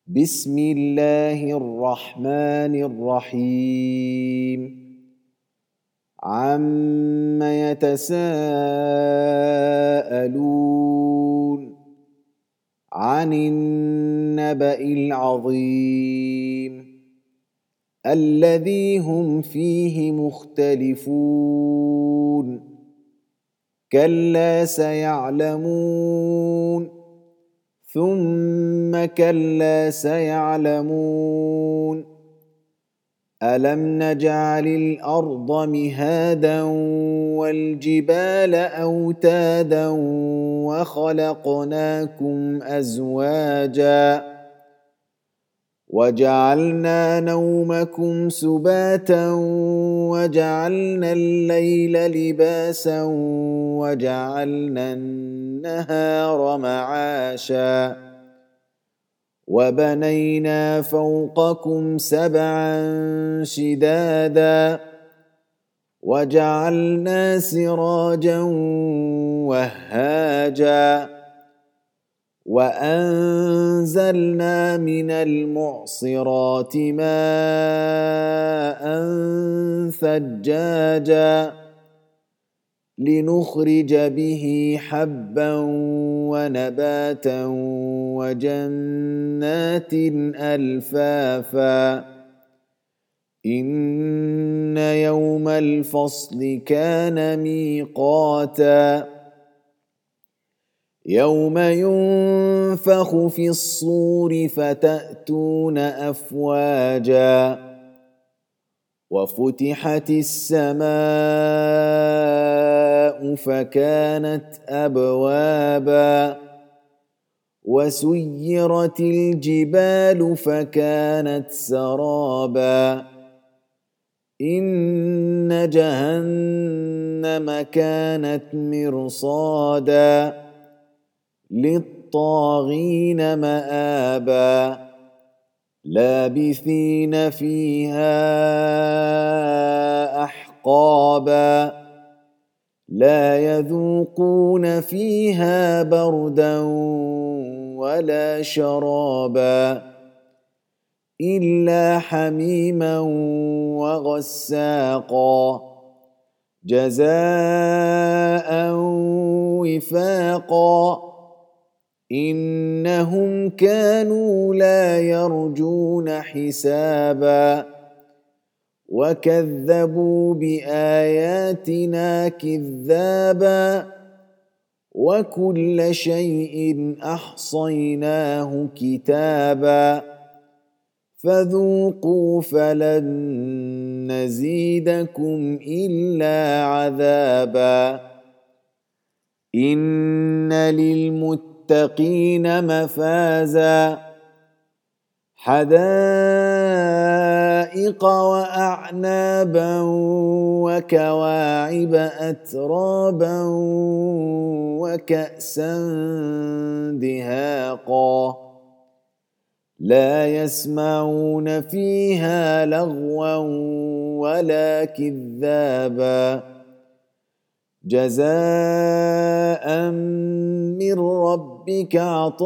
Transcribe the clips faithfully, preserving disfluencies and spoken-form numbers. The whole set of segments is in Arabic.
بسم الله الرحمن الرحيم عم يتساءلون عن النبأ العظيم الذي هم فيه مختلفون كلا سيعلمون ثم كلا سيعلمون ألم نجعل الأرض مهادا والجبال أوتادا وخلقناكم أزواجا وجعلنا نومكم سباتا وجعلنا الليل لباسا وجعلنا النهار معاشا وبنينا فوقكم سبعا شدادا وجعلنا سراجا وهاجا وأنزلنا من المعصرات ماء ثجاجا لنخرج به حبا ونباتا وجنات ألفافا إن يوم الفصل كان ميقاتا يوم ينفخ في الصور فتأتون أفواجا وفتحت السماء فكانت أبوابا وسيرت الجبال فكانت سرابا إن جهنم كانت مرصادا للطاغين مآبا لابثين فيها أحقابا لا يذوقون فيها بردا ولا شرابا إلا حميما وغساقا جزاء وفاقا إنهم كانوا لا يرجون حسابا وكذبوا بآياتنا كذابا وكل شيء أحصيناه كتابا فذوقوا فلن نزيدكم إلا عذابا إن للمتقين مفازا حدائق وأعنابا وكواعب أترابا وكأسا دهاقا لا يسمعون فيها لغوا ولا كذابا جزاء من ربك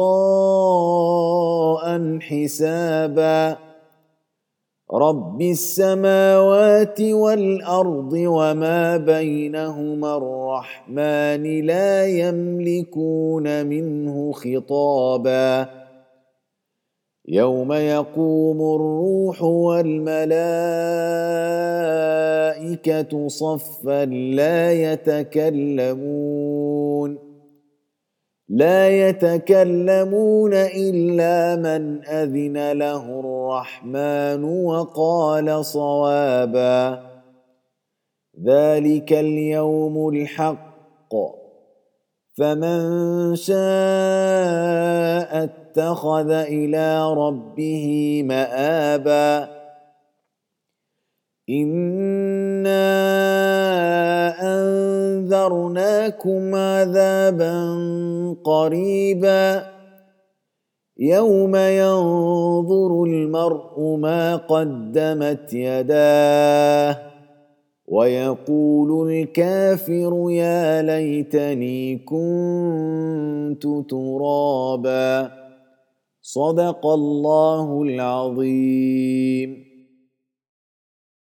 عطاء حسابا رب السماوات والأرض وما بينهما الرحمن لا يملكون منه خطابا يوم يقوم الروح والملائكة صفا لا يتكلمون لا يتكلمون إلا من أذن له الرحمن وقال صوابا ذلك اليوم الحق فمن شاء اتخذ إلى ربه مآبا إنا أنذرناكم عذابا قريبا يوم ينظر المرء ما قدمت يداه ويقول الكافر يا ليتني كنت ترابا صدق الله العظيم.